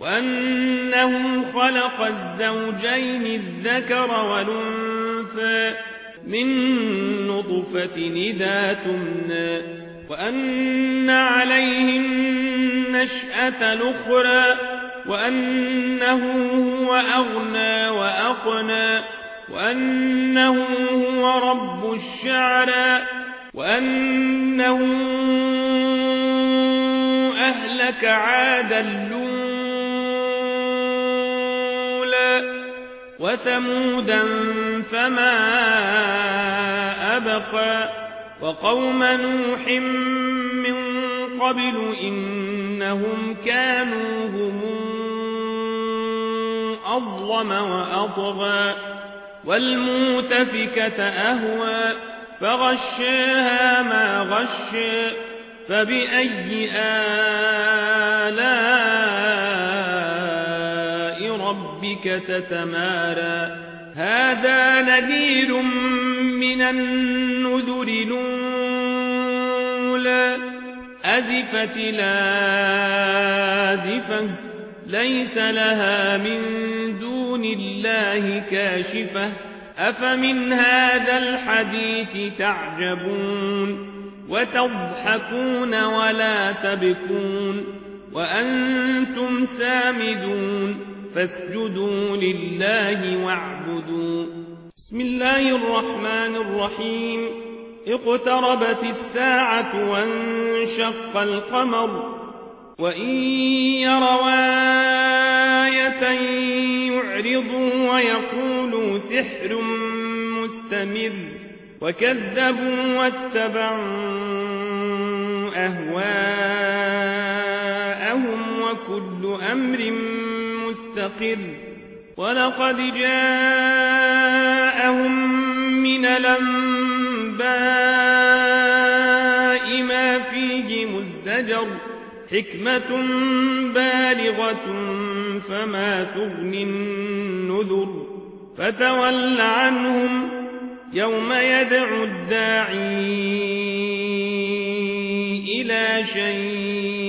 وأنه خلق الزوجين الذكر والأنثى من نطفة إذا تمنى وأن عليه النشأة الأخرى وأنه هو أغنى وأقنى وأنه هو رب الشعرى وأنه أهلك عادا الأولى وثمودا فما أبقى وقوم نوح من قبل إنهم كانوا هم أظلم وأطغى والمؤتفكة أهوى فغشاها ما غشى فبأي آلاء ربك تتمارى هذا نذير من النذر الأولى أزفت الآزفة ليس لها من دون الله كاشفة أفمن هذا الحديث تعجبون وتضحكون ولا تبكون وأنتم سامدون فاسجدوا لله واعبدوا بسم الله الرحمن الرحيم اقتربت الساعة وانشق القمر وإن يروا آية يعرضوا ويقولوا سحر مستمر وكذبوا واتبعوا أهواءهم وكل أمر مستقر ولقد جاءهم من الأنباء ما فيه مزدجر حكمة بالغة فما تغني النذر فتول عنهم يوم يدعو الداعي إلى شيء